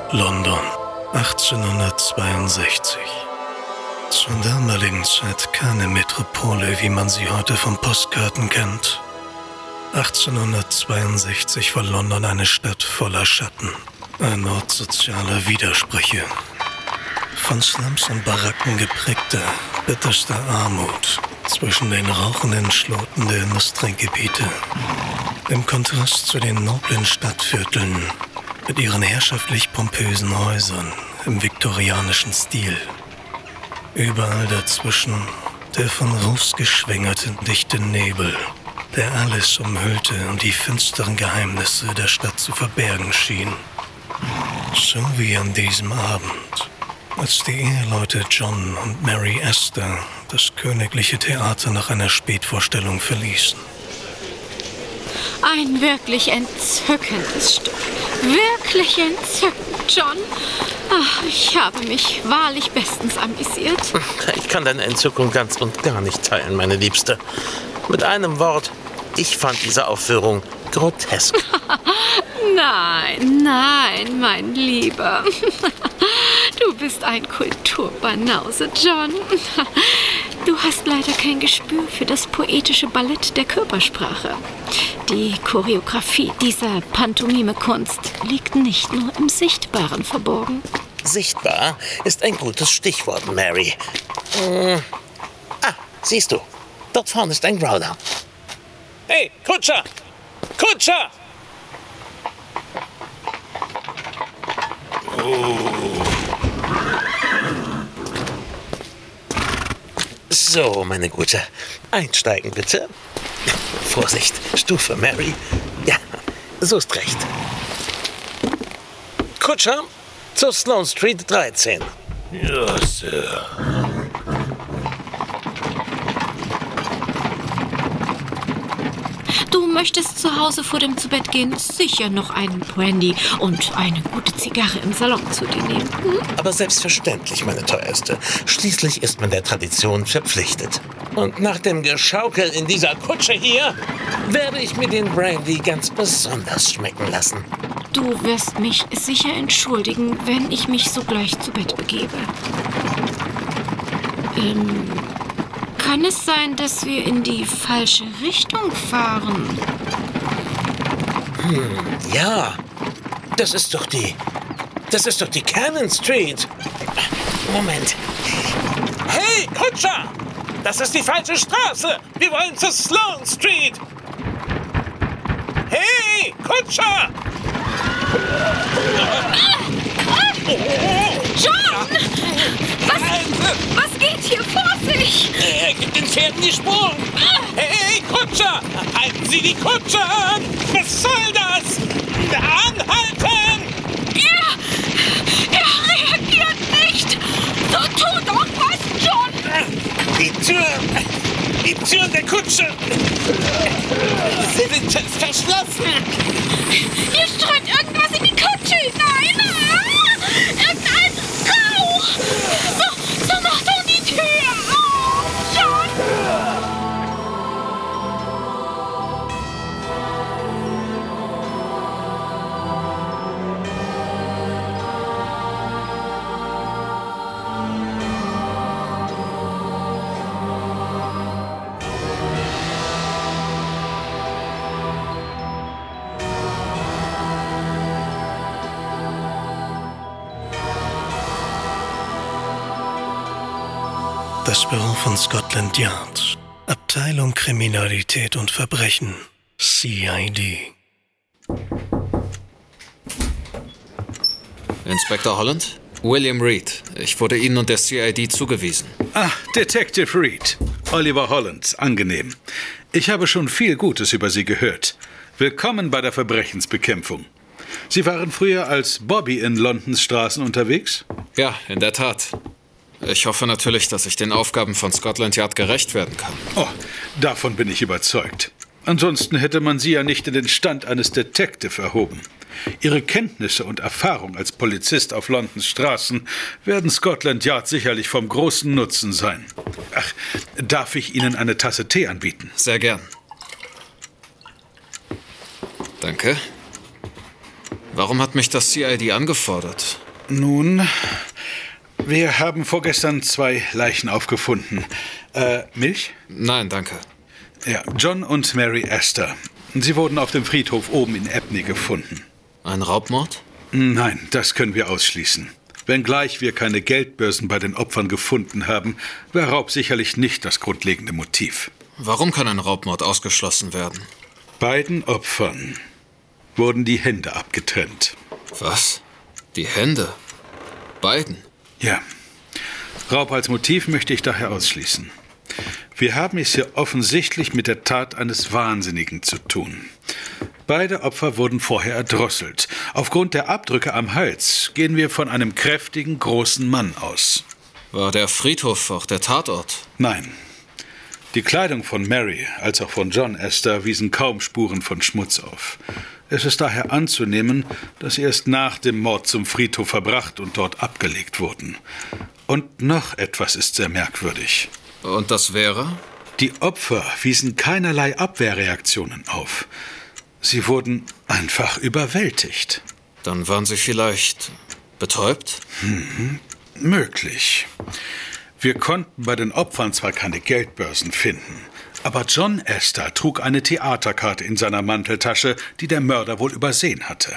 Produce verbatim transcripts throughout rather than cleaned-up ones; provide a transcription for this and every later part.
London, achtzehnhundertzweiundsechzig. Zur damaligen Zeit keine Metropole, wie man sie heute von Postkarten kennt. achtzehnhundertzweiundsechzig war London eine Stadt voller Schatten, ein Ort sozialer Widersprüche. Von Slums und Baracken geprägter, bitterster Armut zwischen den rauchenden Schloten der Industriegebiete. Im Kontrast zu den noblen Stadtvierteln mit ihren herrschaftlich pompösen Häusern im viktorianischen Stil. Überall dazwischen der von Ruß geschwängerte dichte Nebel, der alles umhüllte und die finsteren Geheimnisse der Stadt zu verbergen schien. So wie an diesem Abend, als die Eheleute John und Mary Astor das königliche Theater nach einer Spätvorstellung verließen. Ein wirklich entzückendes Stück. Wirklich entzückend, John. Ach, ich habe mich wahrlich bestens amüsiert. Ich kann deine Entzückung ganz und gar nicht teilen, meine Liebste. Mit einem Wort, ich fand diese Aufführung grotesk. Nein, nein, mein Lieber. Du bist ein Kulturbanause, John. Du hast leider kein Gespür für das poetische Ballett der Körpersprache. Die Choreografie dieser Pantomime-Kunst liegt nicht nur im Sichtbaren verborgen. Sichtbar ist ein gutes Stichwort, Mary. Hm. Ah, siehst du, dort vorne ist ein Growler. Hey, Kutscher! Kutscher! Oh. So, meine Gute, einsteigen bitte. Vorsicht, Stufe, Mary. Ja, so ist recht. Kutscher, zur Sloane Street dreizehn. Ja, Sir. Du möchtest zu Hause vor dem Zubettgehen sicher noch einen Brandy und eine gute Zigarre im Salon zu dir nehmen. Hm? Aber selbstverständlich, meine Teuerste. Schließlich ist man der Tradition verpflichtet. Und nach dem Geschaukel in dieser Kutsche hier werde ich mir den Brandy ganz besonders schmecken lassen. Du wirst mich sicher entschuldigen, wenn ich mich sogleich zu Bett begebe. Ähm, kann es sein, dass wir in die falsche Richtung fahren? Hm, ja. Das ist doch die... Das ist doch die Cannon Street. Moment. Hey, Kutscher! Das ist die falsche Straße! Wir wollen zur Sloane Street! Hey, Kutscher! John! Was, was geht hier vor sich? Er gibt den Pferden die Sporen! Hey, Kutscher! Halten Sie die Kutsche an! Was soll das? Anhalten! Er, er reagiert nicht! So tu doch was, John! Die Tür... Die Türen der Kutsche... Sie sind fest verschlossen! Ihr streut irgendwas in die Kutsche hinein! Ah! Irgendein Rauch! So, so mach doch die Tür auf, John! Das Büro von Scotland Yard, Abteilung Kriminalität und Verbrechen, C I D. Inspektor Holland? William Reed. Ich wurde Ihnen und der C I D zugewiesen. Ah, Detective Reed. Oliver Holland, angenehm. Ich habe schon viel Gutes über Sie gehört. Willkommen bei der Verbrechensbekämpfung. Sie waren früher als Bobby in Londons Straßen unterwegs? Ja, in der Tat. Ich hoffe natürlich, dass ich den Aufgaben von Scotland Yard gerecht werden kann. Oh, davon bin ich überzeugt. Ansonsten hätte man Sie ja nicht in den Stand eines Detective erhoben. Ihre Kenntnisse und Erfahrung als Polizist auf Londons Straßen werden Scotland Yard sicherlich vom großen Nutzen sein. Ach, darf ich Ihnen eine Tasse Tee anbieten? Sehr gern. Danke. Warum hat mich das C I D angefordert? Nun, wir haben vorgestern zwei Leichen aufgefunden. Äh, Milch? Nein, danke. Ja, John und Mary Astor. Sie wurden auf dem Friedhof oben in Abney gefunden. Ein Raubmord? Nein, das können wir ausschließen. Wenngleich wir keine Geldbörsen bei den Opfern gefunden haben, war Raub sicherlich nicht das grundlegende Motiv. Warum kann ein Raubmord ausgeschlossen werden? Beiden Opfern wurden die Hände abgetrennt. Was? Die Hände? Beiden? Ja. Raub als Motiv möchte ich daher ausschließen. Wir haben es hier offensichtlich mit der Tat eines Wahnsinnigen zu tun. Beide Opfer wurden vorher erdrosselt. Aufgrund der Abdrücke am Hals gehen wir von einem kräftigen, großen Mann aus. War der Friedhof auch der Tatort? Nein. Die Kleidung von Mary als auch von John Astor wiesen kaum Spuren von Schmutz auf. Es ist daher anzunehmen, dass sie erst nach dem Mord zum Friedhof verbracht und dort abgelegt wurden. Und noch etwas ist sehr merkwürdig. Und das wäre? Die Opfer wiesen keinerlei Abwehrreaktionen auf. Sie wurden einfach überwältigt. Dann waren sie vielleicht betäubt? Hm, möglich. Wir konnten bei den Opfern zwar keine Geldbörsen finden, aber John Astor trug eine Theaterkarte in seiner Manteltasche, die der Mörder wohl übersehen hatte.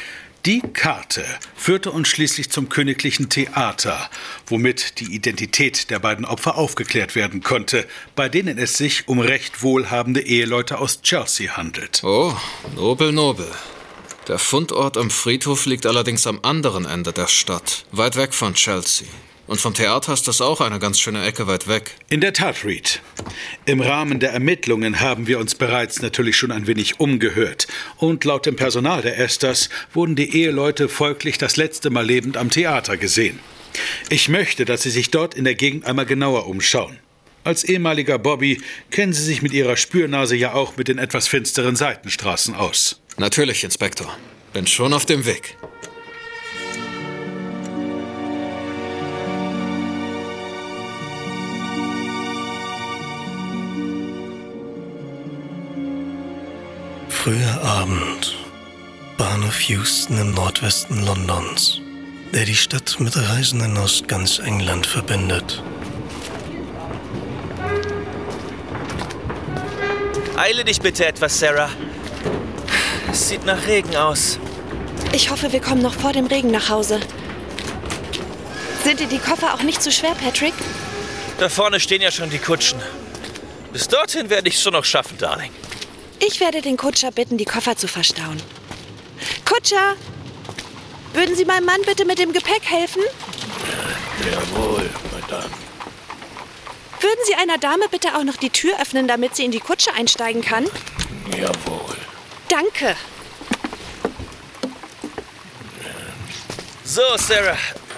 Die Karte führte uns schließlich zum Königlichen Theater, womit die Identität der beiden Opfer aufgeklärt werden konnte, bei denen es sich um recht wohlhabende Eheleute aus Chelsea handelt. Oh, nobel, nobel. Der Fundort am Friedhof liegt allerdings am anderen Ende der Stadt, weit weg von Chelsea. Und vom Theater ist das auch eine ganz schöne Ecke weit weg. In der Tat, Reed. Im Rahmen der Ermittlungen haben wir uns bereits natürlich schon ein wenig umgehört. Und laut dem Personal der Astors wurden die Eheleute folglich das letzte Mal lebend am Theater gesehen. Ich möchte, dass Sie sich dort in der Gegend einmal genauer umschauen. Als ehemaliger Bobby kennen Sie sich mit Ihrer Spürnase ja auch mit den etwas finsteren Seitenstraßen aus. Natürlich, Inspektor. Bin schon auf dem Weg. Früher Abend. Bahnhof Euston im Nordwesten Londons, der die Stadt mit Reisenden aus ganz England verbindet. Eile dich bitte etwas, Sarah. Es sieht nach Regen aus. Ich hoffe, wir kommen noch vor dem Regen nach Hause. Sind dir die Koffer auch nicht zu schwer, Patrick? Da vorne stehen ja schon die Kutschen. Bis dorthin werde ich es schon noch schaffen, Darling. Ich werde den Kutscher bitten, die Koffer zu verstauen. Kutscher! Würden Sie meinem Mann bitte mit dem Gepäck helfen? Jawohl, Madame. Würden Sie einer Dame bitte auch noch die Tür öffnen, damit sie in die Kutsche einsteigen kann? Jawohl. Danke. So, Sarah.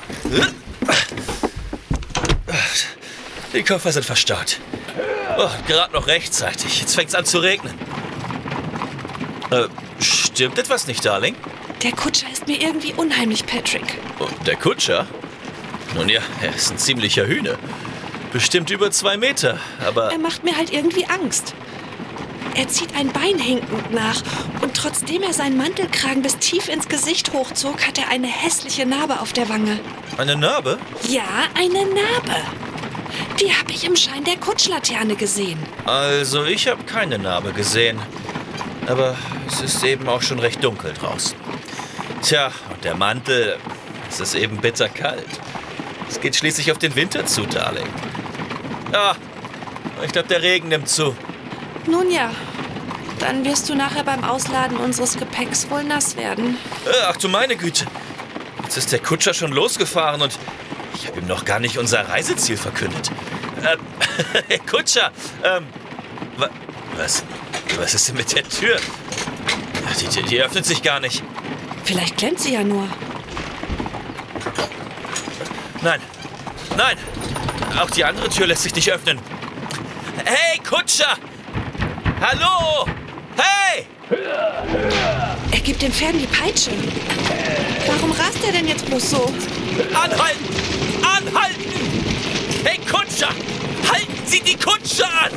Die Koffer sind verstaut. Oh, gerade noch rechtzeitig. Jetzt fängt's an zu regnen. Äh, stimmt etwas nicht, Darling? Der Kutscher ist mir irgendwie unheimlich, Patrick. Und der Kutscher? Nun ja, er ist ein ziemlicher Hühner. Bestimmt über zwei Meter, aber... Er macht mir halt irgendwie Angst. Er zieht ein Bein hinkend nach und trotzdem er seinen Mantelkragen bis tief ins Gesicht hochzog, hat er eine hässliche Narbe auf der Wange. Eine Narbe? Ja, eine Narbe. Die habe ich im Schein der Kutschlaterne gesehen. Also, ich habe keine Narbe gesehen. Aber es ist eben auch schon recht dunkel draußen. Tja, und der Mantel, es ist eben bitterkalt. Es geht schließlich auf den Winter zu, Darling. Ja, ich glaube, der Regen nimmt zu. Nun ja, dann wirst du nachher beim Ausladen unseres Gepäcks wohl nass werden. Ach du meine Güte. Jetzt ist der Kutscher schon losgefahren und ich habe ihm noch gar nicht unser Reiseziel verkündet. Ähm, Kutscher, ähm, wa was, was ist denn mit der Tür? Die, die, die öffnet sich gar nicht. Vielleicht klemmt sie ja nur. Nein, nein, auch die andere Tür lässt sich nicht öffnen. Hey, Kutscher! Hallo! Hey! Er gibt den Pferden die Peitsche. Warum rast er denn jetzt bloß so? Anhalten! Anhalten! Hey, Kutscher! Halten Sie die Kutsche an!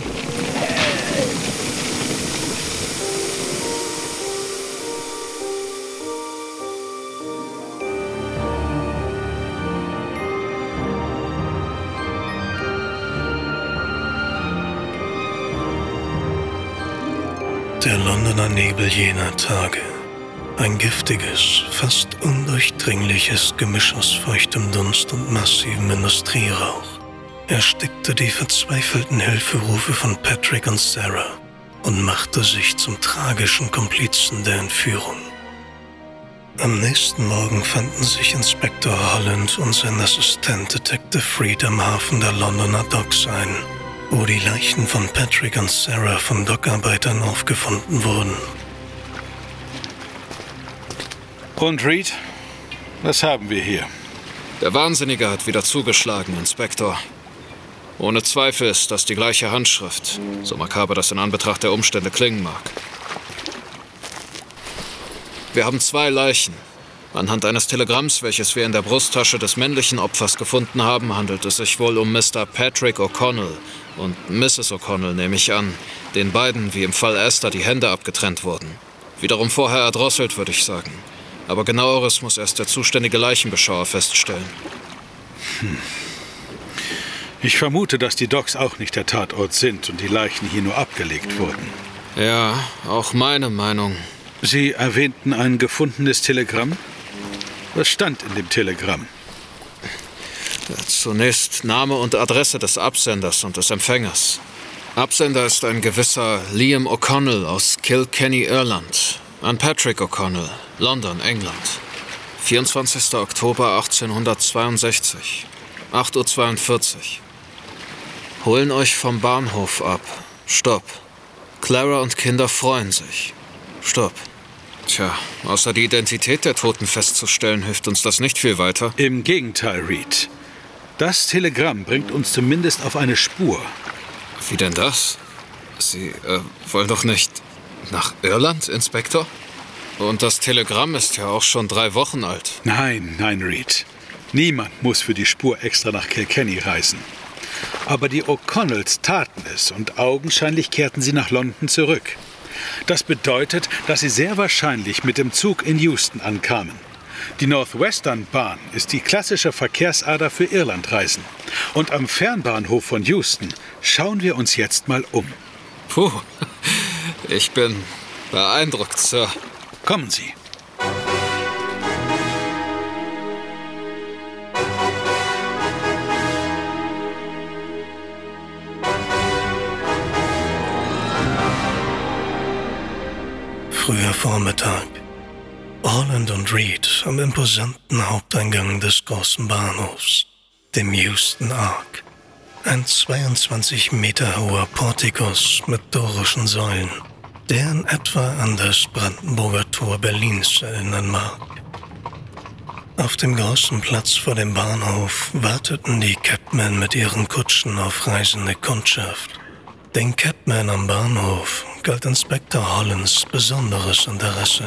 Der Londoner Nebel jener Tage. Ein giftiges, fast undurchdringliches Gemisch aus feuchtem Dunst und massivem Industrierauch erstickte die verzweifelten Hilferufe von Patrick und Sarah und machte sich zum tragischen Komplizen der Entführung. Am nächsten Morgen fanden sich Inspektor Holland und sein Assistent Detective Freed am Hafen der Londoner Docks ein, wo die Leichen von Patrick und Sarah von Dockarbeitern aufgefunden wurden. Und Reed, was haben wir hier? Der Wahnsinnige hat wieder zugeschlagen, Inspektor. Ohne Zweifel ist das die gleiche Handschrift, so makaber das in Anbetracht der Umstände klingen mag. Wir haben zwei Leichen. Anhand eines Telegramms, welches wir in der Brusttasche des männlichen Opfers gefunden haben, handelt es sich wohl um Mister Patrick O'Connell und Misses O'Connell, nehme ich an, den beiden, wie im Fall Esther, die Hände abgetrennt wurden. Wiederum vorher erdrosselt, würde ich sagen. Aber genaueres muss erst der zuständige Leichenbeschauer feststellen. Hm. Ich vermute, dass die Docks auch nicht der Tatort sind und die Leichen hier nur abgelegt wurden. Ja, auch meine Meinung. Sie erwähnten ein gefundenes Telegramm? Was stand in dem Telegramm? Zunächst Name und Adresse des Absenders und des Empfängers. Absender ist ein gewisser Liam O'Connell aus Kilkenny, Irland. An Patrick O'Connell, London, England. vierundzwanzigster Oktober achtzehnhundertzweiundsechzig, acht Uhr zweiundvierzig. Holen euch vom Bahnhof ab. Stopp. Clara und Kinder freuen sich. Stopp. Tja, außer die Identität der Toten festzustellen, hilft uns das nicht viel weiter. Im Gegenteil, Reed. Das Telegramm bringt uns zumindest auf eine Spur. Wie denn das? Sie äh, wollen doch nicht nach Irland, Inspektor? Und das Telegramm ist ja auch schon drei Wochen alt. Nein, nein, Reed. Niemand muss für die Spur extra nach Kilkenny reisen. Aber die O'Connells taten es und augenscheinlich kehrten sie nach London zurück. Das bedeutet, dass sie sehr wahrscheinlich mit dem Zug in Euston ankamen. Die Northwestern-Bahn ist die klassische Verkehrsader für Irlandreisen. Und am Fernbahnhof von Euston schauen wir uns jetzt mal um. Puh, ich bin beeindruckt, Sir. Kommen Sie. Früher Vormittag. Holland und Reed am imposanten Haupteingang des großen Bahnhofs, dem Euston Ark. Ein zweiundzwanzig Meter hoher Portikus mit dorischen Säulen, der in etwa an das Brandenburger Tor Berlins erinnern mag. Auf dem großen Platz vor dem Bahnhof warteten die Cabmen mit ihren Kutschen auf reisende Kundschaft. Den Cabmen am Bahnhof galt Inspektor Hollands besonderes Interesse.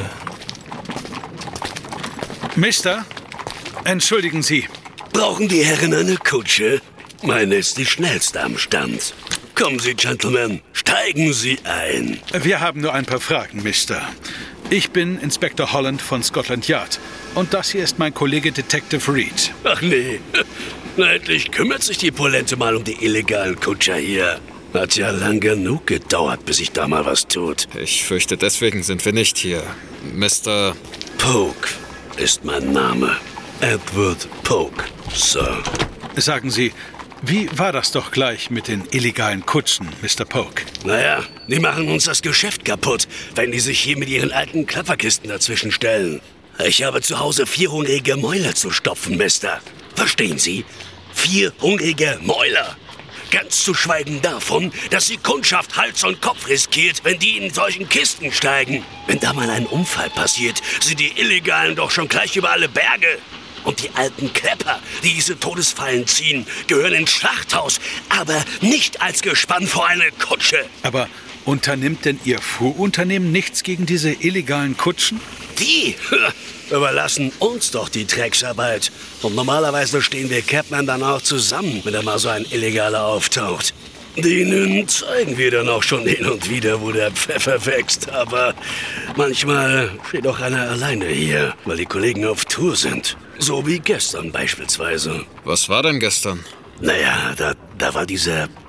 Mister, entschuldigen Sie. Brauchen die Herren eine Kutsche? Meine ist die schnellste am Stand. Kommen Sie, Gentlemen, steigen Sie ein. Wir haben nur ein paar Fragen, Mister. Ich bin Inspektor Holland von Scotland Yard. Und das hier ist mein Kollege Detective Reed. Ach nee, na endlich kümmert sich die Polente mal um die illegalen Kutscher hier. Hat ja lang genug gedauert, bis sich da mal was tut. Ich fürchte, deswegen sind wir nicht hier. Mister Polk ist mein Name. Edward Polk, Sir. Sagen Sie, wie war das doch gleich mit den illegalen Kutschen, Mister Polk? Naja, die machen uns das Geschäft kaputt, wenn die sich hier mit ihren alten Klapperkisten dazwischen stellen. Ich habe zu Hause vier hungrige Mäuler zu stopfen, Mister. Verstehen Sie? Vier hungrige Mäuler. Ganz zu schweigen davon, dass die Kundschaft Hals und Kopf riskiert, wenn die in solchen Kisten steigen. Wenn da mal ein Unfall passiert, sind die Illegalen doch schon gleich über alle Berge. Und die alten Klepper, die diese Todesfallen ziehen, gehören ins Schlachthaus, aber nicht als Gespann vor eine Kutsche. Aber unternimmt denn Ihr Fuhrunternehmen nichts gegen diese illegalen Kutschen? Die überlassen uns doch die Drecksarbeit. Und normalerweise stehen wir Capmen dann auch zusammen, wenn da mal so ein Illegaler auftaucht. Denen zeigen wir dann auch schon hin und wieder, wo der Pfeffer wächst. Aber manchmal steht auch einer alleine hier, weil die Kollegen auf Tour sind. So wie gestern beispielsweise. Was war denn gestern? Naja, da, da war dieser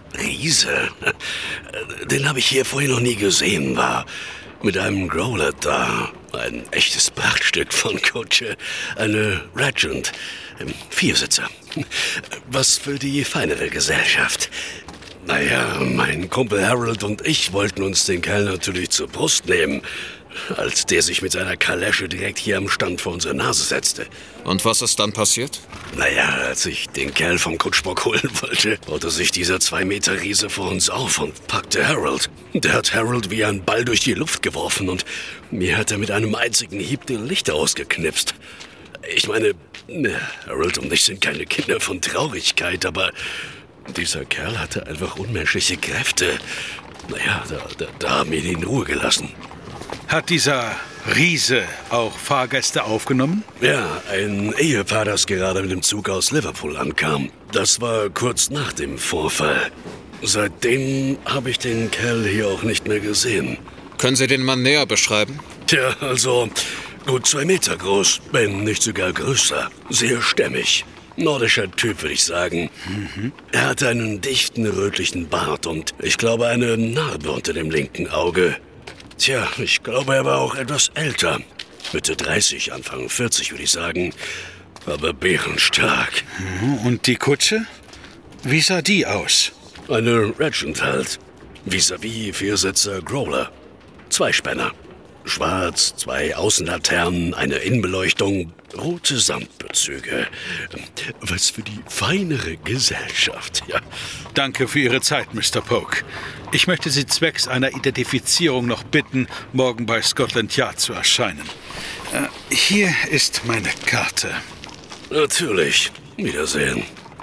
Riese? Den habe ich hier vorher noch nie gesehen, war mit einem Growler da. Ein echtes Prachtstück von Kutsche. Eine Regent. Viersitzer. Was für die feinere Gesellschaft. Naja, mein Kumpel Harold und ich wollten uns den Kerl natürlich zur Brust nehmen, als der sich mit seiner Kalesche direkt hier am Stand vor unsere Nase setzte. Und was ist dann passiert? Naja, als ich den Kerl vom Kutschbock holen wollte, baute sich dieser Zwei-Meter-Riese vor uns auf und packte Harold. Der hat Harold wie ein Ball durch die Luft geworfen und mir hat er mit einem einzigen Hieb die Lichter ausgeknipst. Ich meine, Harold und ich sind keine Kinder von Traurigkeit, aber dieser Kerl hatte einfach unmenschliche Kräfte. Naja, da, da, da haben wir ihn in Ruhe gelassen. Hat dieser Riese auch Fahrgäste aufgenommen? Ja, ein Ehepaar, das gerade mit dem Zug aus Liverpool ankam. Das war kurz nach dem Vorfall. Seitdem habe ich den Kerl hier auch nicht mehr gesehen. Können Sie den Mann näher beschreiben? Tja, also gut zwei Meter groß, wenn nicht sogar größer. Sehr stämmig. Nordischer Typ, würde ich sagen. Mhm. Er hatte einen dichten, rötlichen Bart und ich glaube eine Narbe unter dem linken Auge. Tja, ich glaube, er war auch etwas älter. Mitte dreißig, Anfang vierzig, würde ich sagen. Aber bärenstark. Und die Kutsche? Wie sah die aus? Eine Regent halt. Vis-à-vis Viersitzer Growler. Zweispänner. Schwarz, zwei Außenlaternen, eine Innenbeleuchtung, rote Samtbezüge. Was für die feinere Gesellschaft, ja. Danke für Ihre Zeit, Mister Polk. Ich möchte Sie zwecks einer Identifizierung noch bitten, morgen bei Scotland Yard zu erscheinen. Äh, hier ist meine Karte. Natürlich. Wiedersehen.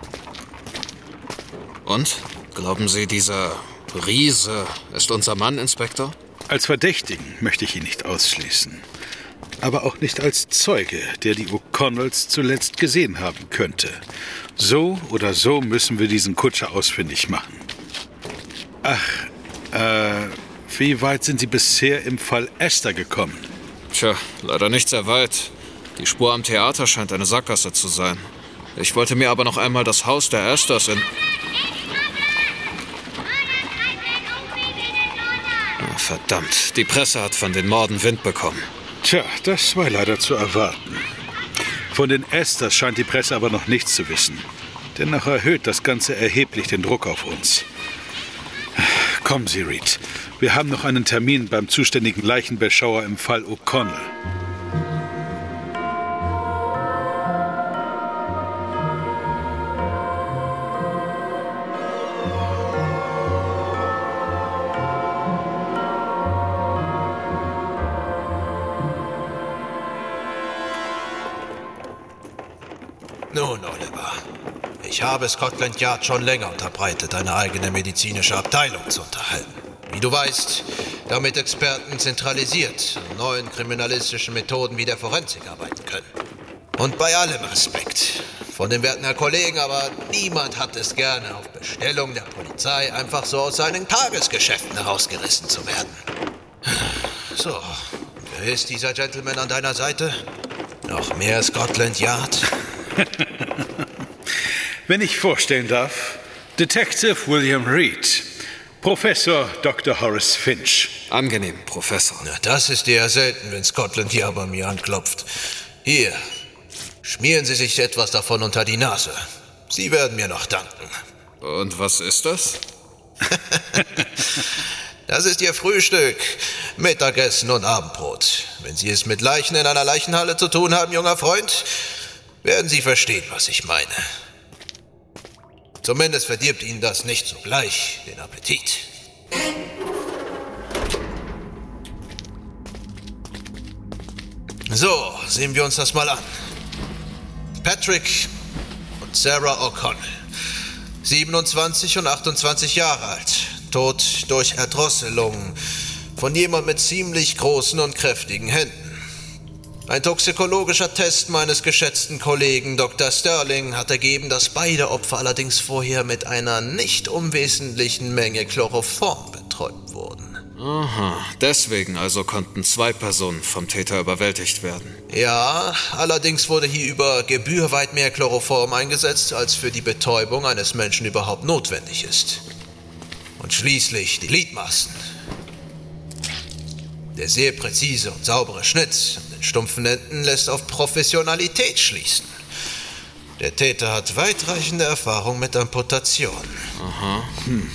Und? Glauben Sie, dieser Riese ist unser Mann, Inspektor? Als Verdächtigen möchte ich ihn nicht ausschließen. Aber auch nicht als Zeuge, der die O'Connells zuletzt gesehen haben könnte. So oder so müssen wir diesen Kutscher ausfindig machen. Ach, äh, wie weit sind Sie bisher im Fall Esther gekommen? Tja, leider nicht sehr weit. Die Spur am Theater scheint eine Sackgasse zu sein. Ich wollte mir aber noch einmal das Haus der Esthers in... Oh, verdammt, die Presse hat von den Morden Wind bekommen. Tja, das war leider zu erwarten. Von den Esthers scheint die Presse aber noch nichts zu wissen. Dennoch erhöht das Ganze erheblich den Druck auf uns. Kommen Sie, Reed. Wir haben noch einen Termin beim zuständigen Leichenbeschauer im Fall O'Connell. Nun, Oliver, ich habe Scotland Yard schon länger unterbreitet, eine eigene medizinische Abteilung zu unterhalten. Wie du weißt, damit Experten zentralisiert an neuen kriminalistischen Methoden wie der Forensik arbeiten können. Und bei allem Respekt von den werten Herrn Kollegen, aber niemand hat es gerne, auf Bestellung der Polizei einfach so aus seinen Tagesgeschäften herausgerissen zu werden. So, wer ist dieser Gentleman an deiner Seite? Noch mehr Scotland Yard? Wenn ich vorstellen darf, Detective William Reed, Professor Doktor Horace Finch. Angenehm, Professor. Na, das ist eher selten, wenn Scotland Yard bei mir anklopft. Hier, schmieren Sie sich etwas davon unter die Nase. Sie werden mir noch danken. Und was ist das? Das ist Ihr Frühstück, Mittagessen und Abendbrot. Wenn Sie es mit Leichen in einer Leichenhalle zu tun haben, junger Freund, werden Sie verstehen, was ich meine. Zumindest verdirbt Ihnen das nicht sogleich den Appetit. So, sehen wir uns das mal an. Patrick und Sarah O'Connell. siebenundzwanzig und achtundzwanzig Jahre alt. Tot durch Erdrosselung von jemand mit ziemlich großen und kräftigen Händen. Ein toxikologischer Test meines geschätzten Kollegen Doktor Sterling hat ergeben, dass beide Opfer allerdings vorher mit einer nicht unwesentlichen Menge Chloroform betäubt wurden. Aha, deswegen also konnten zwei Personen vom Täter überwältigt werden. Ja, allerdings wurde hier über Gebühr weit mehr Chloroform eingesetzt, als für die Betäubung eines Menschen überhaupt notwendig ist. Und schließlich die Gliedmaßen. Der sehr präzise und saubere Schnitt an den stumpfen Enden lässt auf Professionalität schließen. Der Täter hat weitreichende Erfahrung mit Amputationen. Aha. Hm.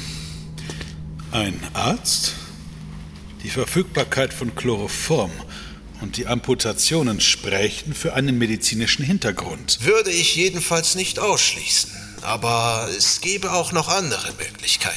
Ein Arzt? Die Verfügbarkeit von Chloroform und die Amputationen sprechen für einen medizinischen Hintergrund. Würde ich jedenfalls nicht ausschließen. Aber es gäbe auch noch andere Möglichkeiten.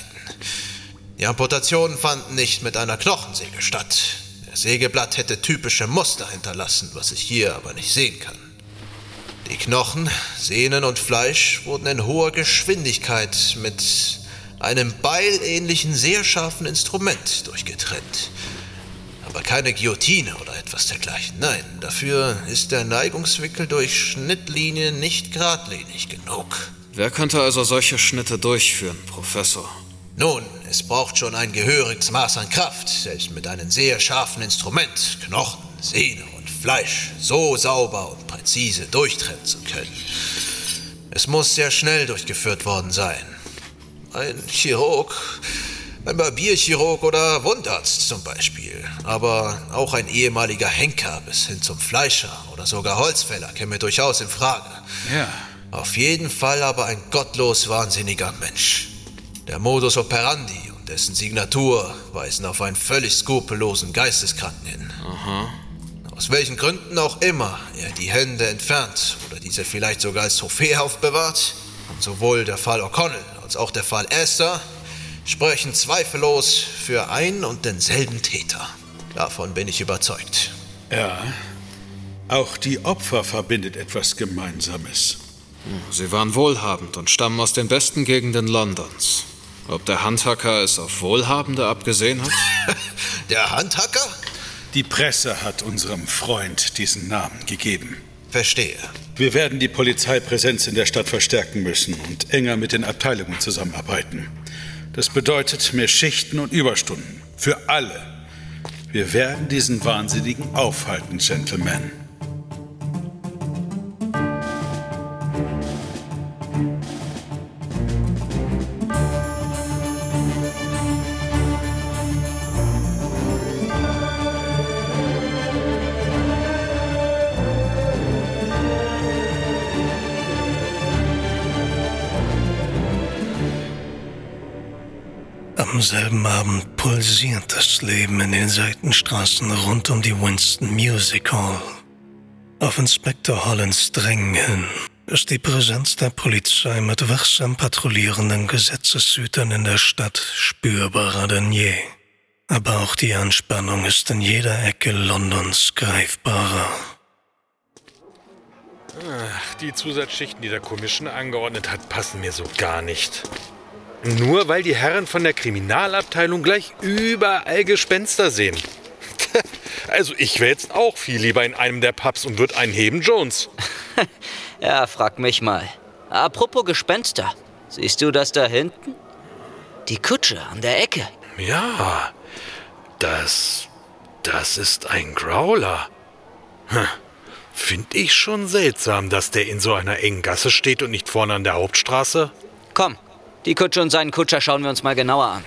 Die Amputationen fanden nicht mit einer Knochensäge statt. Das Sägeblatt hätte typische Muster hinterlassen, was ich hier aber nicht sehen kann. Die Knochen, Sehnen und Fleisch wurden in hoher Geschwindigkeit mit einem beilähnlichen, sehr scharfen Instrument durchgetrennt. Aber keine Guillotine oder etwas dergleichen. Nein, dafür ist der Neigungswinkel durch Schnittlinien nicht geradlinig genug. Wer könnte also solche Schnitte durchführen, Professor? Nun, es braucht schon ein gehöriges Maß an Kraft, selbst mit einem sehr scharfen Instrument, Knochen, Sehne und Fleisch so sauber und präzise durchtrennen zu können. Es muss sehr schnell durchgeführt worden sein. Ein Chirurg, ein Barbierchirurg oder Wundarzt zum Beispiel. Aber auch ein ehemaliger Henker bis hin zum Fleischer oder sogar Holzfäller käme durchaus in Frage. Ja. Auf jeden Fall aber ein gottlos wahnsinniger Mensch. Der Modus operandi und dessen Signatur weisen auf einen völlig skrupellosen Geisteskranken hin. Aha. Aus welchen Gründen auch immer er die Hände entfernt oder diese vielleicht sogar als Trophäe aufbewahrt. Und sowohl der Fall O'Connell als auch der Fall Astor sprechen zweifellos für ein und denselben Täter. Davon bin ich überzeugt. Ja, auch die Opfer verbindet etwas Gemeinsames. Sie waren wohlhabend und stammen aus den besten Gegenden Londons. Ob der Handhacker es auf Wohlhabende abgesehen hat? Der Handhacker? Die Presse hat unserem Freund diesen Namen gegeben. Verstehe. Wir werden die Polizeipräsenz in der Stadt verstärken müssen und enger mit den Abteilungen zusammenarbeiten. Das bedeutet mehr Schichten und Überstunden. Für alle. Wir werden diesen Wahnsinnigen aufhalten, Gentlemen. Am selben Abend pulsiert das Leben in den Seitenstraßen rund um die Winston Music Hall. Auf Inspektor Hollands Drängen hin ist die Präsenz der Polizei mit wachsam patrouillierenden Gesetzeshütern in der Stadt spürbarer denn je. Aber auch die Anspannung ist in jeder Ecke Londons greifbarer. Ach, die Zusatzschichten, die der Commission angeordnet hat, passen mir so gar nicht. Nur weil die Herren von der Kriminalabteilung gleich überall Gespenster sehen. Also ich wäre jetzt auch viel lieber in einem der Pubs und würde einen heben, Jones. Ja, frag mich mal. Apropos Gespenster, siehst du das da hinten? Die Kutsche an der Ecke. Ja, das... das ist ein Growler. Hm. Find ich schon seltsam, dass der in so einer engen Gasse steht und nicht vorne an der Hauptstraße. Komm. Die Kutsche und seinen Kutscher schauen wir uns mal genauer an.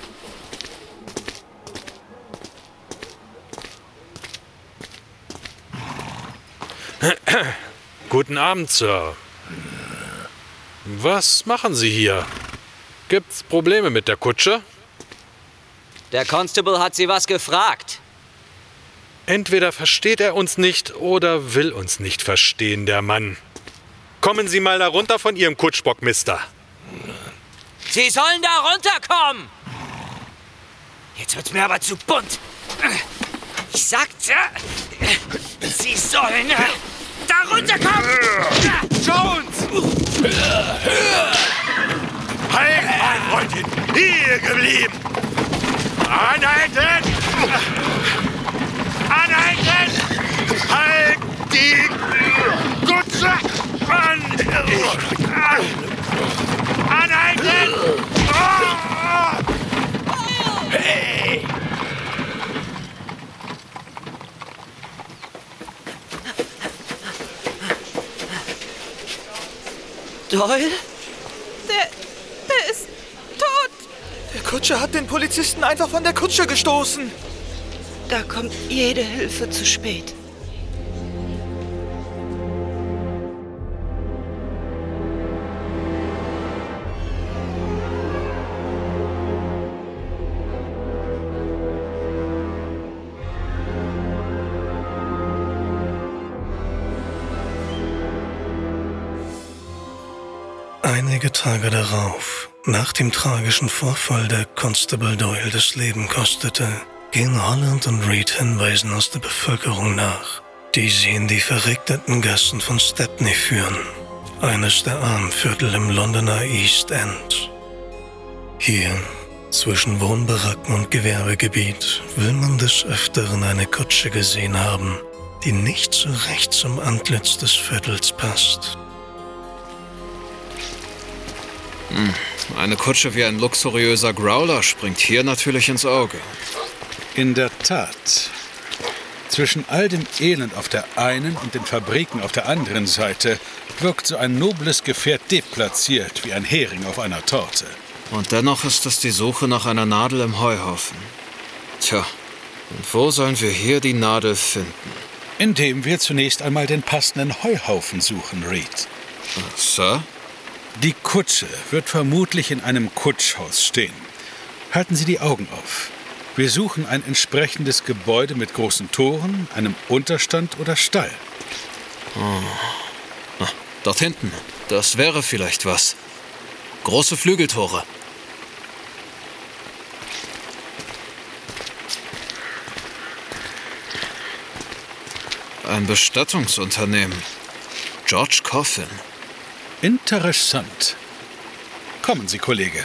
Guten Abend, Sir. Was machen Sie hier? Gibt's Probleme mit der Kutsche? Der Constable hat Sie was gefragt. Entweder versteht er uns nicht oder will uns nicht verstehen, der Mann. Kommen Sie mal da runter von Ihrem Kutschbock, Mister. Sie sollen da runterkommen! Jetzt wird's mir aber zu bunt. Ich sagte, Sie sollen da runterkommen! Jones! Halt, meine Freundin! Hier geblieben! Anhalten! Anhalten! Halt die Kutsche an! Anhalten! Oh! Hey! Doyle? Der, der ist tot. Der Kutscher hat den Polizisten einfach von der Kutsche gestoßen. Da kommt jede Hilfe zu spät. Einige Tage darauf, nach dem tragischen Vorfall, der Constable Doyle das Leben kostete, gehen Holland und Reed Hinweisen aus der Bevölkerung nach, die sie in die verregneten Gassen von Stepney führen, eines der Armenviertel im Londoner East End. Hier, zwischen Wohnbaracken und Gewerbegebiet, will man des Öfteren eine Kutsche gesehen haben, die nicht so recht zum Antlitz des Viertels passt. Hm. Eine Kutsche wie ein luxuriöser Growler springt hier natürlich ins Auge. In der Tat. Zwischen all dem Elend auf der einen und den Fabriken auf der anderen Seite wirkt so ein nobles Gefährt deplatziert wie ein Hering auf einer Torte. Und dennoch ist es die Suche nach einer Nadel im Heuhaufen. Tja, und wo sollen wir hier die Nadel finden? Indem wir zunächst einmal den passenden Heuhaufen suchen, Reed. Sir? Die Kutsche wird vermutlich in einem Kutschhaus stehen. Halten Sie die Augen auf. Wir suchen ein entsprechendes Gebäude mit großen Toren, einem Unterstand oder Stall. Oh. Na, dort hinten. Das wäre vielleicht was. Große Flügeltore. Ein Bestattungsunternehmen. George Coffin. Interessant. Kommen Sie, Kollege.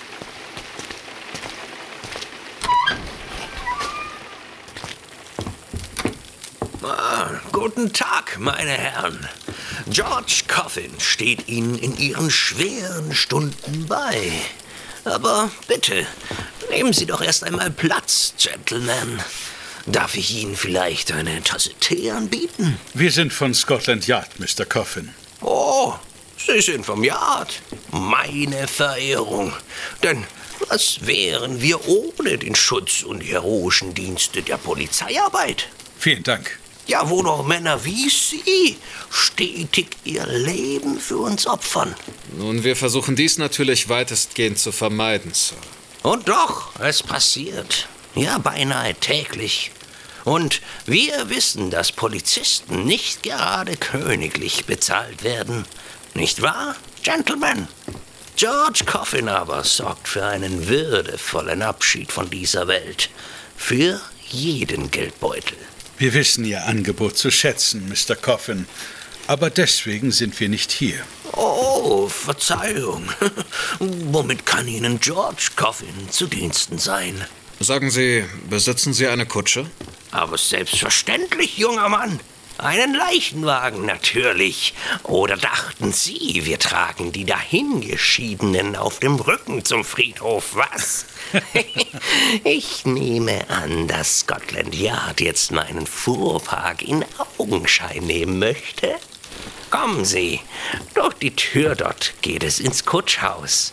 Ah, guten Tag, meine Herren. George Coffin steht Ihnen in Ihren schweren Stunden bei. Aber bitte, nehmen Sie doch erst einmal Platz, Gentlemen. Darf ich Ihnen vielleicht eine Tasse Tee anbieten? Wir sind von Scotland Yard, Mister Coffin. Oh, Sie sind vom Yard. Meine Verehrung. Denn was wären wir ohne den Schutz und die heroischen Dienste der Polizeiarbeit? Vielen Dank. Ja, wo noch Männer wie Sie stetig ihr Leben für uns opfern. Nun, wir versuchen dies natürlich weitestgehend zu vermeiden, Sir. Und doch, es passiert. Ja, beinahe täglich. Und wir wissen, dass Polizisten nicht gerade königlich bezahlt werden. Nicht wahr, Gentlemen? George Coffin aber sorgt für einen würdevollen Abschied von dieser Welt. Für jeden Geldbeutel. Wir wissen Ihr Angebot zu schätzen, Mister Coffin. Aber deswegen sind wir nicht hier. Oh, Verzeihung. Womit kann Ihnen George Coffin zu Diensten sein? Sagen Sie, besitzen Sie eine Kutsche? Aber selbstverständlich, junger Mann. Einen Leichenwagen natürlich. Oder dachten Sie, wir tragen die Dahingeschiedenen auf dem Rücken zum Friedhof, was? Ich nehme an, dass Scotland Yard jetzt meinen Fuhrpark in Augenschein nehmen möchte. Kommen Sie, durch die Tür dort geht es ins Kutschhaus.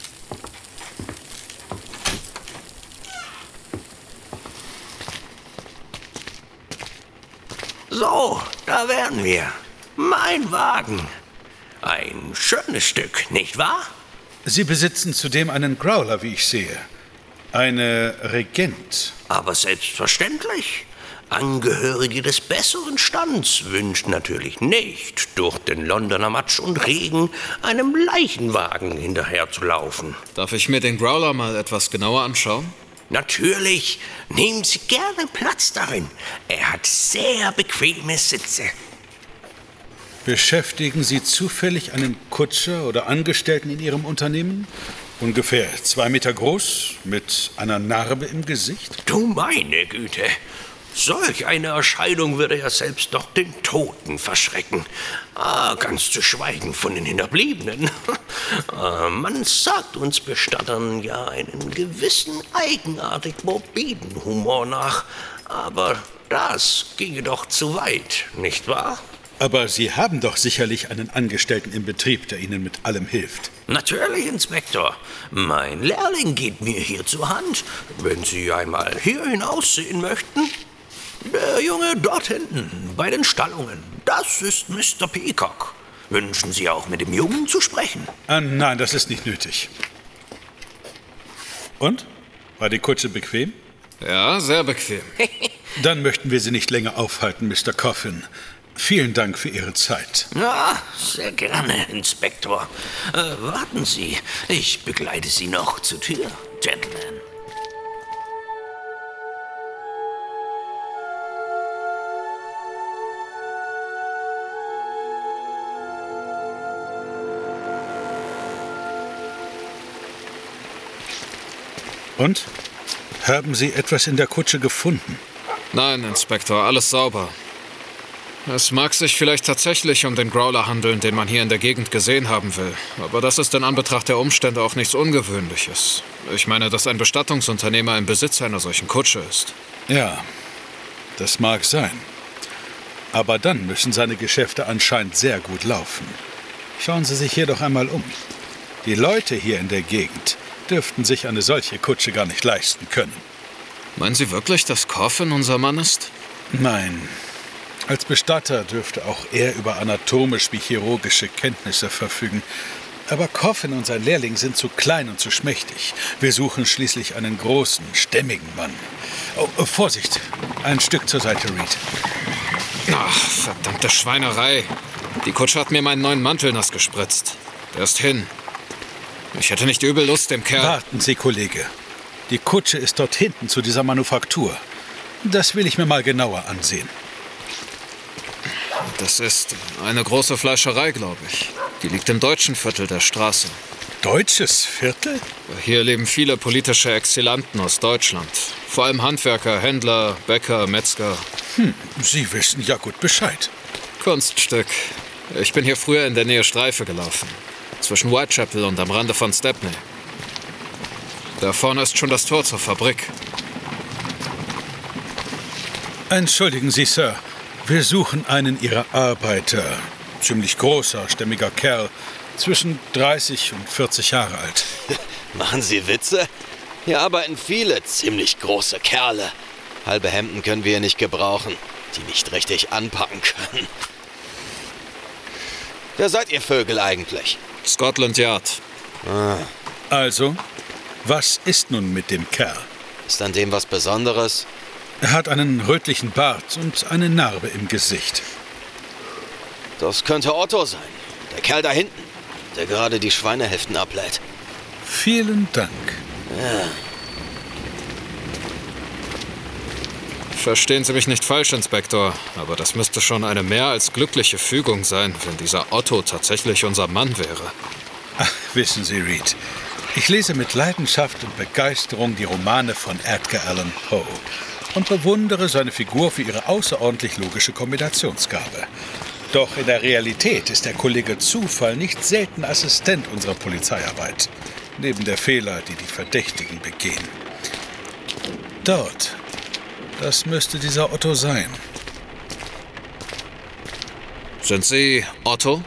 So, da wären wir. Mein Wagen. Ein schönes Stück, nicht wahr? Sie besitzen zudem einen Growler, wie ich sehe. Eine Regent. Aber selbstverständlich. Angehörige des besseren Stands wünschen natürlich nicht, durch den Londoner Matsch und Regen einem Leichenwagen hinterherzulaufen. Darf ich mir den Growler mal etwas genauer anschauen? Natürlich. Nehmen Sie gerne Platz darin. Er hat sehr bequeme Sitze. Beschäftigen Sie zufällig einen Kutscher oder Angestellten in Ihrem Unternehmen? Ungefähr zwei Meter groß, mit einer Narbe im Gesicht? Du meine Güte. Solch eine Erscheinung würde ja selbst noch den Toten verschrecken. Ah, ganz zu schweigen von den Hinterbliebenen. ah, man sagt uns Bestattern ja einen gewissen eigenartig morbiden Humor nach. Aber das ginge doch zu weit, nicht wahr? Aber Sie haben doch sicherlich einen Angestellten im Betrieb, der Ihnen mit allem hilft. Natürlich, Inspektor. Mein Lehrling geht mir hier zur Hand. Wenn Sie einmal hier hinaussehen möchten. Der Junge dort hinten, bei den Stallungen. Das ist Mister Peacock. Wünschen Sie auch mit dem Jungen zu sprechen? Ah, nein, das ist nicht nötig. Und? War die Kutsche bequem? Ja, sehr bequem. Dann möchten wir Sie nicht länger aufhalten, Mister Coffin. Vielen Dank für Ihre Zeit. Ja, sehr gerne, Inspektor. Äh, warten Sie, ich begleite Sie noch zur Tür, Gentleman. Und? Haben Sie etwas in der Kutsche gefunden? Nein, Inspektor, alles sauber. Es mag sich vielleicht tatsächlich um den Growler handeln, den man hier in der Gegend gesehen haben will. Aber das ist in Anbetracht der Umstände auch nichts Ungewöhnliches. Ich meine, dass ein Bestattungsunternehmer im Besitz einer solchen Kutsche ist. Ja, das mag sein. Aber dann müssen seine Geschäfte anscheinend sehr gut laufen. Schauen Sie sich hier doch einmal um. Die Leute hier in der Gegend dürften sich eine solche Kutsche gar nicht leisten können. Meinen Sie wirklich, dass Coffin unser Mann ist? Nein. Als Bestatter dürfte auch er über anatomisch wie chirurgische Kenntnisse verfügen. Aber Coffin und sein Lehrling sind zu klein und zu schmächtig. Wir suchen schließlich einen großen, stämmigen Mann. Oh, Vorsicht! Ein Stück zur Seite, Reed. Ach, verdammte Schweinerei. Die Kutsche hat mir meinen neuen Mantel nass gespritzt. Der ist hin. Ich hätte nicht übel Lust, dem Kerl... Warten Sie, Kollege. Die Kutsche ist dort hinten zu dieser Manufaktur. Das will ich mir mal genauer ansehen. Das ist eine große Fleischerei, glaube ich. Die liegt im deutschen Viertel der Straße. Deutsches Viertel? Hier leben viele politische Exilanten aus Deutschland. Vor allem Handwerker, Händler, Bäcker, Metzger. Hm, Sie wissen ja gut Bescheid. Kunststück. Ich bin hier früher in der Nähe Streife gelaufen. Zwischen Whitechapel und am Rande von Stepney. Da vorne ist schon das Tor zur Fabrik. Entschuldigen Sie, Sir. Wir suchen einen Ihrer Arbeiter. Ziemlich großer, stämmiger Kerl. Zwischen dreißig und vierzig Jahre alt. Machen Sie Witze? Hier arbeiten viele ziemlich große Kerle. Halbe Hemden können wir hier nicht gebrauchen, die nicht richtig anpacken können. Wer seid ihr Vögel eigentlich? Scotland Yard. Ah. Also, was ist nun mit dem Kerl? Ist an dem was Besonderes? Er hat einen rötlichen Bart und eine Narbe im Gesicht. Das könnte Otto sein. Der Kerl da hinten, der gerade die Schweinehälften ablädt. Vielen Dank. Ja. Verstehen Sie mich nicht falsch, Inspektor, aber das müsste schon eine mehr als glückliche Fügung sein, wenn dieser Otto tatsächlich unser Mann wäre. Ach, wissen Sie, Reed, ich lese mit Leidenschaft und Begeisterung die Romane von Edgar Allan Poe und bewundere seine Figur für ihre außerordentlich logische Kombinationsgabe. Doch in der Realität ist der Kollege Zufall nicht selten Assistent unserer Polizeiarbeit, neben der Fehler, die die Verdächtigen begehen. Dort, das müsste dieser Otto sein. Sind Sie Otto?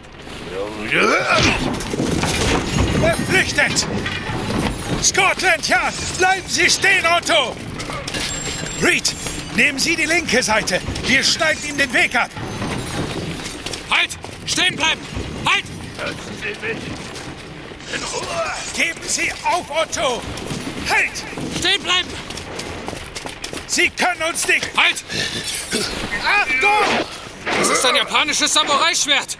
Verpflichtet! Scotland Yard! Bleiben Sie stehen, Otto! Reed, nehmen Sie die linke Seite. Wir schneiden ihm den Weg ab. Halt! Stehen bleiben! Halt! Lassen Sie mich in Ruhe! Geben Sie auf, Otto! Halt! Stehen bleiben! Sie können uns nicht... Halt! Achtung! Das ist ein japanisches Samurai-Schwert!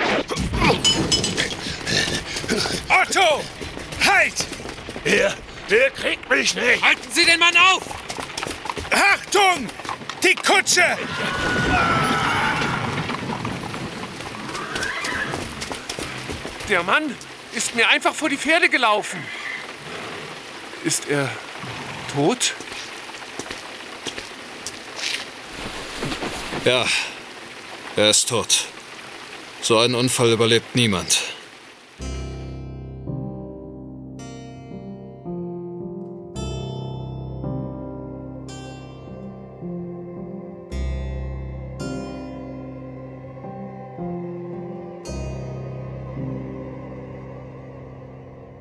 Otto! Halt! Er, er kriegt mich nicht! Halten Sie den Mann auf! Achtung! Die Kutsche! Der Mann ist mir einfach vor die Pferde gelaufen. Ist er tot? Ja, er ist tot. So einen Unfall überlebt niemand.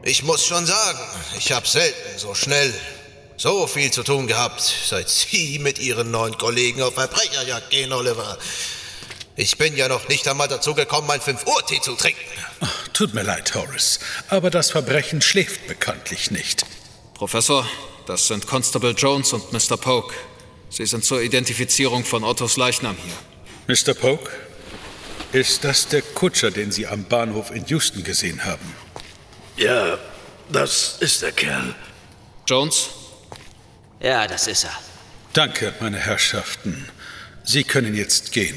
Ich muss schon sagen, ich habe selten so schnell so viel zu tun gehabt, seit Sie mit Ihren neuen Kollegen auf Verbrecherjagd gehen, Oliver. Ich bin ja noch nicht einmal dazu gekommen, mein fünf Uhr Tee zu trinken. Ach, tut mir leid, Horace, aber das Verbrechen schläft bekanntlich nicht. Professor, das sind Constable Jones und Mister Polk. Sie sind zur Identifizierung von Ottos Leichnam hier. Mister Polk, ist das der Kutscher, den Sie am Bahnhof in Houston gesehen haben? Ja, das ist der Kerl. Jones? Ja, das ist er. Danke, meine Herrschaften. Sie können jetzt gehen.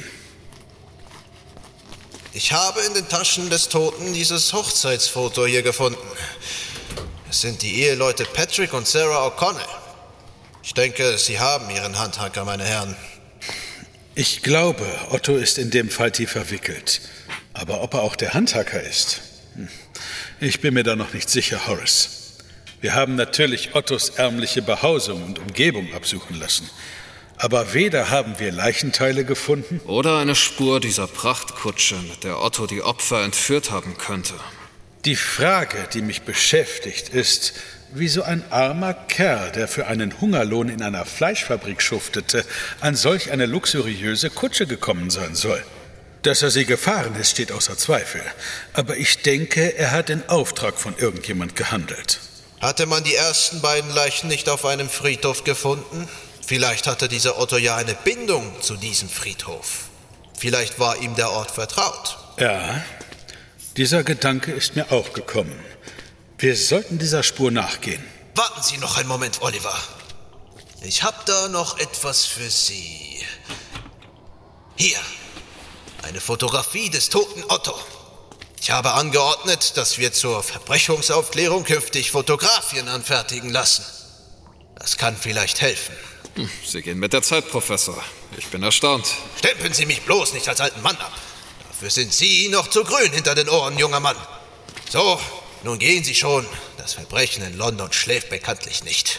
Ich habe in den Taschen des Toten dieses Hochzeitsfoto hier gefunden. Es sind die Eheleute Patrick und Sarah O'Connell. Ich denke, Sie haben Ihren Handhacker, meine Herren. Ich glaube, Otto ist in dem Fall tief verwickelt. Aber ob er auch der Handhacker ist? Ich bin mir da noch nicht sicher, Horace. Wir haben natürlich Ottos ärmliche Behausung und Umgebung absuchen lassen. Aber weder haben wir Leichenteile gefunden... Oder eine Spur dieser Prachtkutsche, mit der Otto die Opfer entführt haben könnte. Die Frage, die mich beschäftigt, ist, wieso ein armer Kerl, der für einen Hungerlohn in einer Fleischfabrik schuftete, an solch eine luxuriöse Kutsche gekommen sein soll. Dass er sie gefahren ist, steht außer Zweifel. Aber ich denke, er hat in Auftrag von irgendjemand gehandelt. Hatte man die ersten beiden Leichen nicht auf einem Friedhof gefunden? Vielleicht hatte dieser Otto ja eine Bindung zu diesem Friedhof. Vielleicht war ihm der Ort vertraut. Ja, dieser Gedanke ist mir auch gekommen. Wir sollten dieser Spur nachgehen. Warten Sie noch einen Moment, Oliver. Ich habe da noch etwas für Sie. Hier, eine Fotografie des toten Otto. Ich habe angeordnet, dass wir zur Verbrechungsaufklärung künftig Fotografien anfertigen lassen. Das kann vielleicht helfen. Sie gehen mit der Zeit, Professor. Ich bin erstaunt. Stempeln Sie mich bloß nicht als alten Mann ab. Dafür sind Sie noch zu grün hinter den Ohren, junger Mann. So, nun gehen Sie schon. Das Verbrechen in London schläft bekanntlich nicht.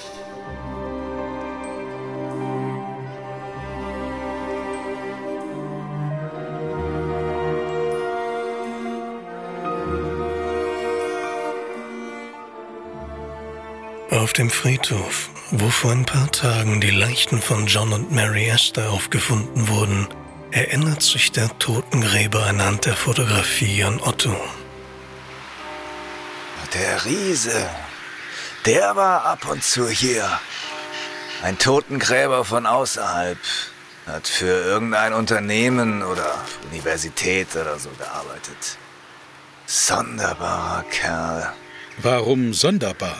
Auf dem Friedhof, wo vor ein paar Tagen die Leichen von John und Mary Esther aufgefunden wurden, erinnert sich der Totengräber anhand der Fotografie an Otto. Der Riese, der war ab und zu hier. Ein Totengräber von außerhalb. Hat für irgendein Unternehmen oder Universität oder so gearbeitet. Sonderbarer Kerl. Warum sonderbar?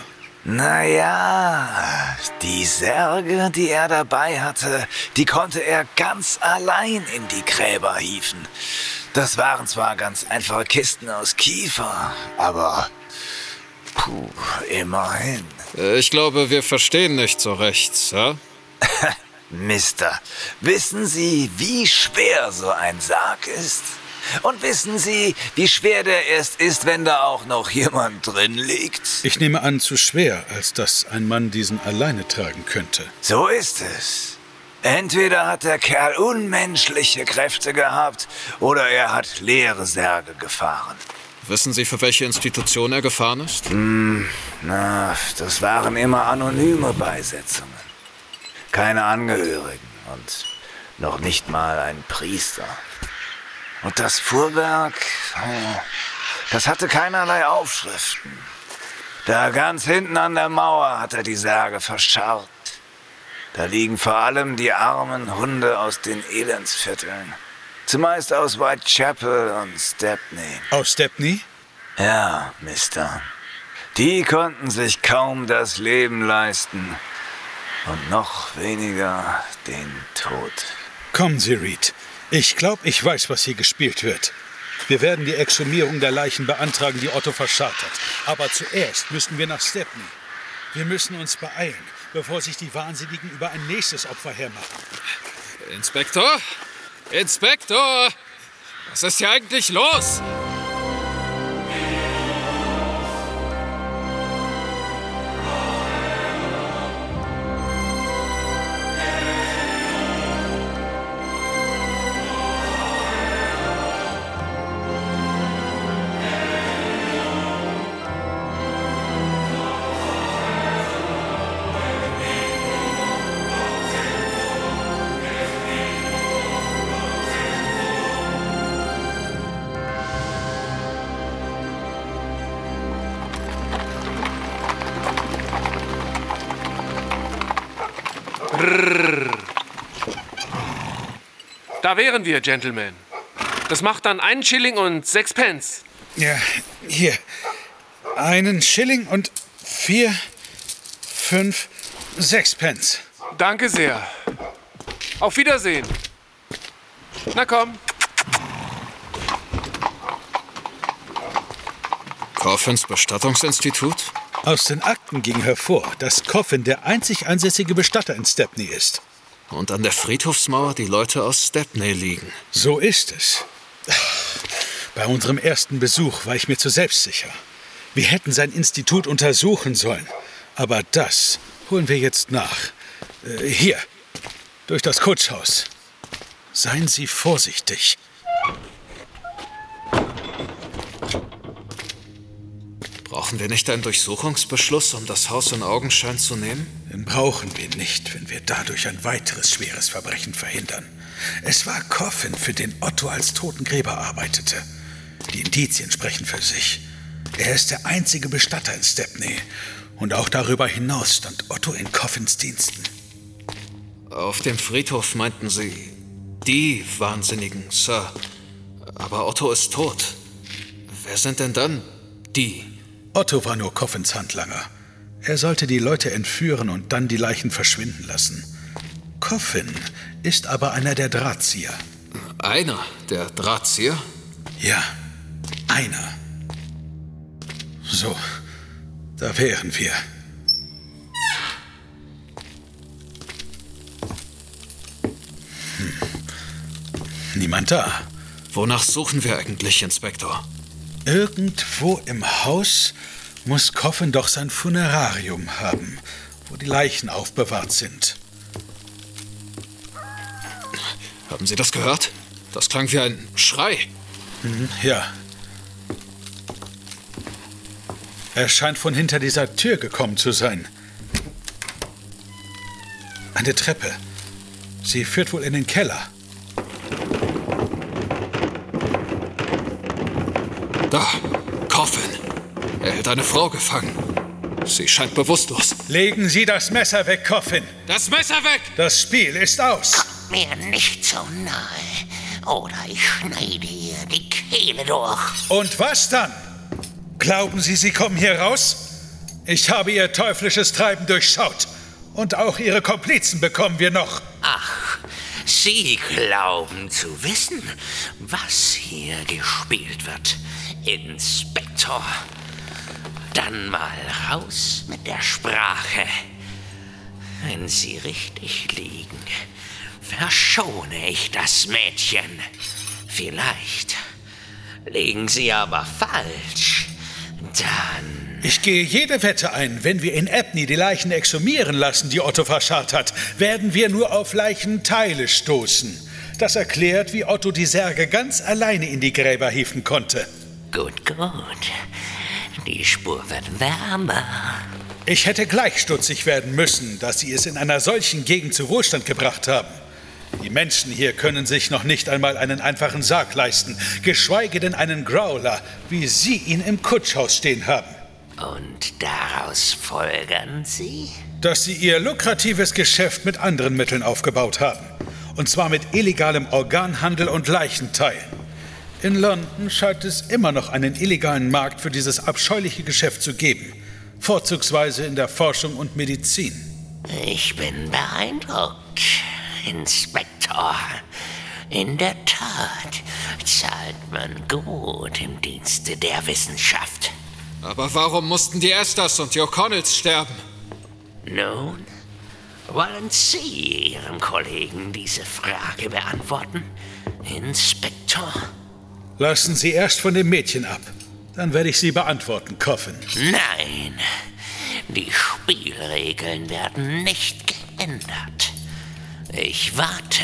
Naja, die Särge, die er dabei hatte, die konnte er ganz allein in die Gräber hieven. Das waren zwar ganz einfache Kisten aus Kiefer, aber puh, immerhin. Ich glaube, wir verstehen nicht so recht, Sir. Mister, wissen Sie, wie schwer so ein Sarg ist? Und wissen Sie, wie schwer der erst ist, wenn da auch noch jemand drin liegt? Ich nehme an, zu schwer, als dass ein Mann diesen alleine tragen könnte. So ist es. Entweder hat der Kerl unmenschliche Kräfte gehabt, oder er hat leere Särge gefahren. Wissen Sie, für welche Institution er gefahren ist? Hm, na, das waren immer anonyme Beisetzungen. Keine Angehörigen und noch nicht mal ein Priester. Und das Fuhrwerk, das hatte keinerlei Aufschriften. Da ganz hinten an der Mauer hat er die Särge verscharrt. Da liegen vor allem die armen Hunde aus den Elendsvierteln. Zumeist aus Whitechapel und Stepney. Aus Stepney? Ja, Mister. Die konnten sich kaum das Leben leisten. Und noch weniger den Tod. Kommen Sie, Reed. Ich glaube, ich weiß, was hier gespielt wird. Wir werden die Exhumierung der Leichen beantragen, die Otto verscharrt hat. Aber zuerst müssen wir nach Stepney. Wir müssen uns beeilen, bevor sich die Wahnsinnigen über ein nächstes Opfer hermachen. Inspektor? Inspektor! Was ist hier eigentlich los? Brrr. Da wären wir, Gentlemen. Das macht dann einen Schilling und sechs Pence. Ja, hier. Einen Schilling und vier, fünf, sechs Pence. Danke sehr. Auf Wiedersehen. Na komm. Coffins Bestattungsinstitut? Aus den Akten ging hervor, dass Coffin der einzig ansässige Bestatter in Stepney ist. Und an der Friedhofsmauer die Leute aus Stepney liegen. So ist es. Bei unserem ersten Besuch war ich mir zu selbstsicher. Wir hätten sein Institut untersuchen sollen. Aber das holen wir jetzt nach. Äh, hier, durch das Kutschhaus. Seien Sie vorsichtig. Brauchen wir nicht einen Durchsuchungsbeschluss, um das Haus in Augenschein zu nehmen? Den brauchen wir nicht, wenn wir dadurch ein weiteres schweres Verbrechen verhindern. Es war Coffin, für den Otto als Totengräber arbeitete. Die Indizien sprechen für sich. Er ist der einzige Bestatter in Stepney. Und auch darüber hinaus stand Otto in Coffins Diensten. Auf dem Friedhof meinten Sie, die Wahnsinnigen, Sir. Aber Otto ist tot. Wer sind denn dann die? Otto war nur Coffins Handlanger. Er sollte die Leute entführen und dann die Leichen verschwinden lassen. Coffin ist aber einer der Drahtzieher. Einer der Drahtzieher? Ja, einer. So, da wären wir. Hm. Niemand da. Wonach suchen wir eigentlich, Inspektor? Irgendwo im Haus muss Coffin doch sein Funerarium haben, wo die Leichen aufbewahrt sind. Haben Sie das gehört? Das klang wie ein Schrei. Mhm, ja. Er scheint von hinter dieser Tür gekommen zu sein. Eine Treppe. Sie führt wohl in den Keller. Da, Coffin. Er hält eine Frau gefangen. Sie scheint bewusstlos. Legen Sie das Messer weg, Coffin. Das Messer weg! Das Spiel ist aus. Kommt mir nicht so nahe, oder ich schneide ihr die Kehle durch. Und was dann? Glauben Sie, Sie kommen hier raus? Ich habe Ihr teuflisches Treiben durchschaut. Und auch Ihre Komplizen bekommen wir noch. Ach, Sie glauben zu wissen, was hier gespielt wird, Inspektor. Dann mal raus mit der Sprache. Wenn Sie richtig liegen, verschone ich das Mädchen. Vielleicht liegen Sie aber falsch. Dann... Ich gehe jede Wette ein, wenn wir in Abney die Leichen exhumieren lassen, die Otto verscharrt hat, werden wir nur auf Leichenteile stoßen. Das erklärt, wie Otto die Särge ganz alleine in die Gräber hieven konnte. Gut, gut. Die Spur wird wärmer. Ich hätte gleich stutzig werden müssen, dass Sie es in einer solchen Gegend zu Wohlstand gebracht haben. Die Menschen hier können sich noch nicht einmal einen einfachen Sarg leisten, geschweige denn einen Growler, wie Sie ihn im Kutschhaus stehen haben. Und daraus folgern Sie? Dass Sie Ihr lukratives Geschäft mit anderen Mitteln aufgebaut haben. Und zwar mit illegalem Organhandel und Leichenteilen. In London scheint es immer noch einen illegalen Markt für dieses abscheuliche Geschäft zu geben. Vorzugsweise in der Forschung und Medizin. Ich bin beeindruckt, Inspektor. In der Tat zahlt man gut im Dienste der Wissenschaft. Aber warum mussten die Esthers und die O'Connells sterben? Nun, wollen Sie Ihrem Kollegen diese Frage beantworten, Inspektor? Lassen Sie erst von dem Mädchen ab. Dann werde ich sie beantworten, Coffin. Nein, die Spielregeln werden nicht geändert. Ich warte,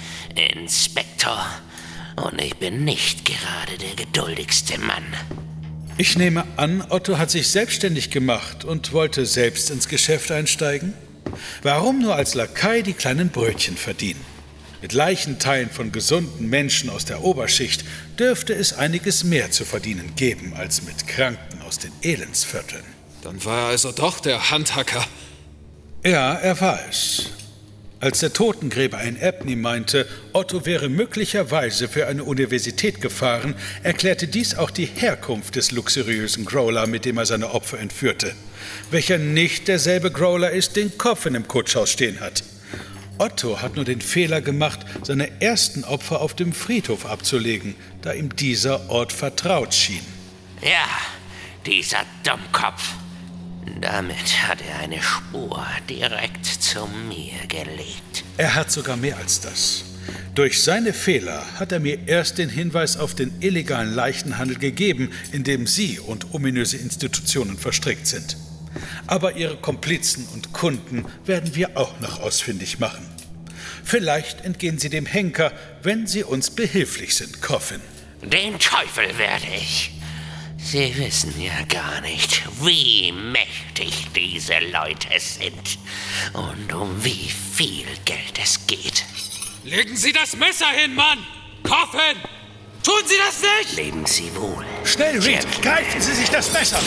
Inspektor, und ich bin nicht gerade der geduldigste Mann. Ich nehme an, Otto hat sich selbstständig gemacht und wollte selbst ins Geschäft einsteigen? Warum nur als Lakai die kleinen Brötchen verdienen? Mit Leichenteilen von gesunden Menschen aus der Oberschicht dürfte es einiges mehr zu verdienen geben als mit Kranken aus den Elendsvierteln. Dann war er also doch der Handhacker. Ja, er war es. Als der Totengräber in Abney meinte, Otto wäre möglicherweise für eine Universität gefahren, erklärte dies auch die Herkunft des luxuriösen Growler, mit dem er seine Opfer entführte, welcher nicht derselbe Growler ist, den Coffin im Kutschhaus stehen hat. Otto hat nur den Fehler gemacht, seine ersten Opfer auf dem Friedhof abzulegen, da ihm dieser Ort vertraut schien. Ja, dieser Dummkopf. Damit hat er eine Spur direkt zu mir gelegt. Er hat sogar mehr als das. Durch seine Fehler hat er mir erst den Hinweis auf den illegalen Leichenhandel gegeben, in dem Sie und ominöse Institutionen verstrickt sind. Aber Ihre Komplizen und Kunden werden wir auch noch ausfindig machen. Vielleicht entgehen Sie dem Henker, wenn Sie uns behilflich sind, Coffin. Den Teufel werde ich. Sie wissen ja gar nicht, wie mächtig diese Leute sind und um wie viel Geld es geht. Legen Sie das Messer hin, Mann! Coffin! Tun Sie das nicht! Leben Sie wohl. Schnell, Reed! Greifen Sie sich das Messer!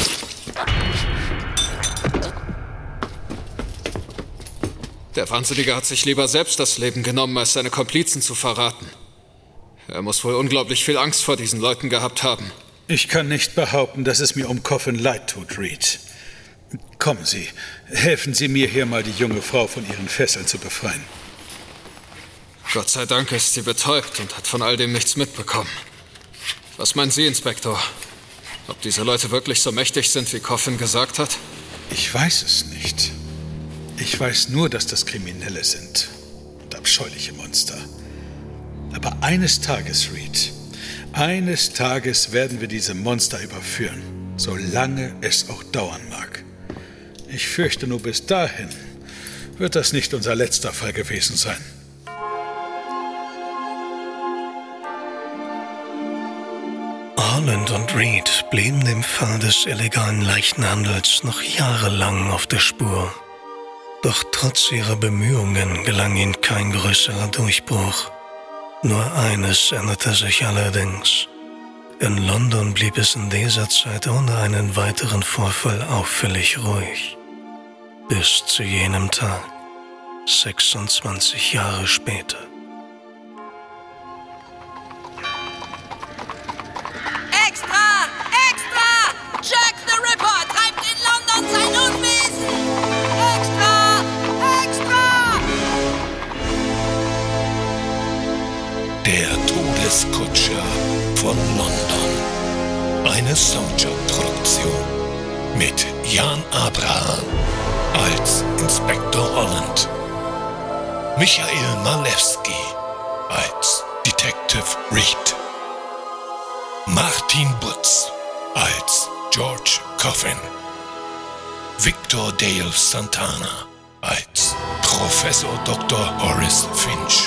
Der Wahnsinnige hat sich lieber selbst das Leben genommen, als seine Komplizen zu verraten. Er muss wohl unglaublich viel Angst vor diesen Leuten gehabt haben. Ich kann nicht behaupten, dass es mir um Coffin leid tut, Reed. Kommen Sie, helfen Sie mir hier mal, die junge Frau von ihren Fesseln zu befreien. Gott sei Dank ist sie betäubt und hat von all dem nichts mitbekommen. Was meinen Sie, Inspektor? Ob diese Leute wirklich so mächtig sind, wie Coffin gesagt hat? Ich weiß es nicht. Ich weiß nur, dass das Kriminelle sind und abscheuliche Monster. Aber eines Tages, Reed, eines Tages werden wir diese Monster überführen, solange es auch dauern mag. Ich fürchte nur, bis dahin wird das nicht unser letzter Fall gewesen sein. Holland und Reed blieben dem Fall des illegalen Leichenhandels noch jahrelang auf der Spur. Doch trotz ihrer Bemühungen gelang ihnen kein größerer Durchbruch. Nur eines änderte sich allerdings. In London blieb es in dieser Zeit ohne einen weiteren Vorfall auffällig ruhig. Bis zu jenem Tag, sechsundzwanzig Jahre später. Extra! Extra! Jack the Ripper treibt in London sein Unwesen! Extra! Extra! Der Todeskutscher von London. Eine Soundtrack-Produktion mit Jan Abraham als Inspektor Holland, Michael Malewski als Detective Reed, Martin Butz als George Coffin, Victor Dale Santana als Professor Doktor Horace Finch,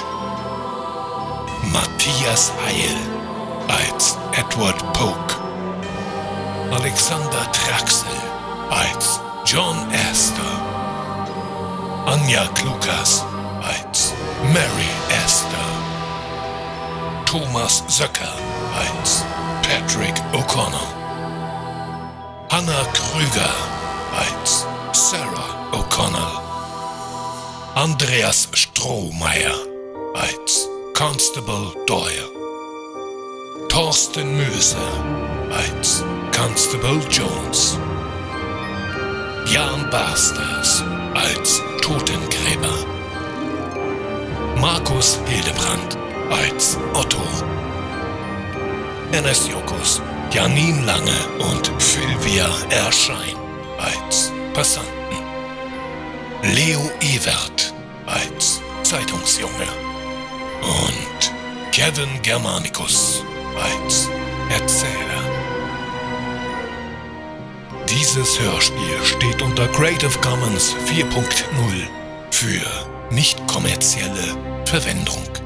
Matthias Heil als Edward Polk, Alexander Traxel als John Astor, Anja Klukas als Mary Astor, Thomas Söcker als Patrick O'Connell, Hannah Krüger als Sarah O'Connell, Andreas Strohmeier als Constable Doyle, Thorsten Möse als Constable Jones, Jan Barsters als Totengräber, Markus Hildebrand als Otto, Ernest Jokus, Janine Lange und Sylvia Erschein als Passanten, Leo Ewert als Zeitungsjunge und Kevin Germanicus als Erzähler. Dieses Hörspiel steht unter Creative Commons vier Punkt null für nicht kommerzielle Verwendung.